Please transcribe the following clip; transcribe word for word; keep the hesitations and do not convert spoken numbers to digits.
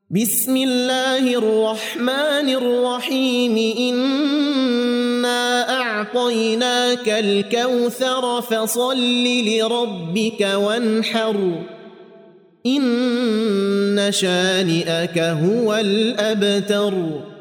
بسم الله الرحمن الرحيم إنا أعطيناك الكوثر فصل لربك وانحر إن شانئك هو الأبتر.